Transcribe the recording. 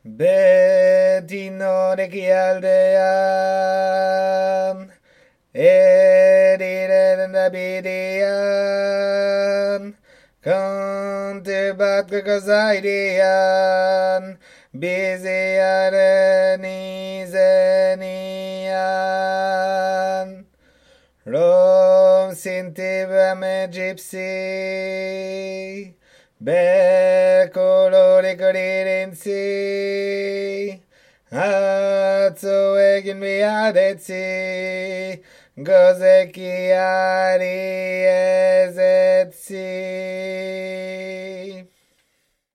Betino ekialdean, ediren da bidean, kante bat gagazaidean, biziaren izenian. Rom sinti bame gypsy, be colore corirenzi, atzo egin biadetzi, gozekiari ezetzi.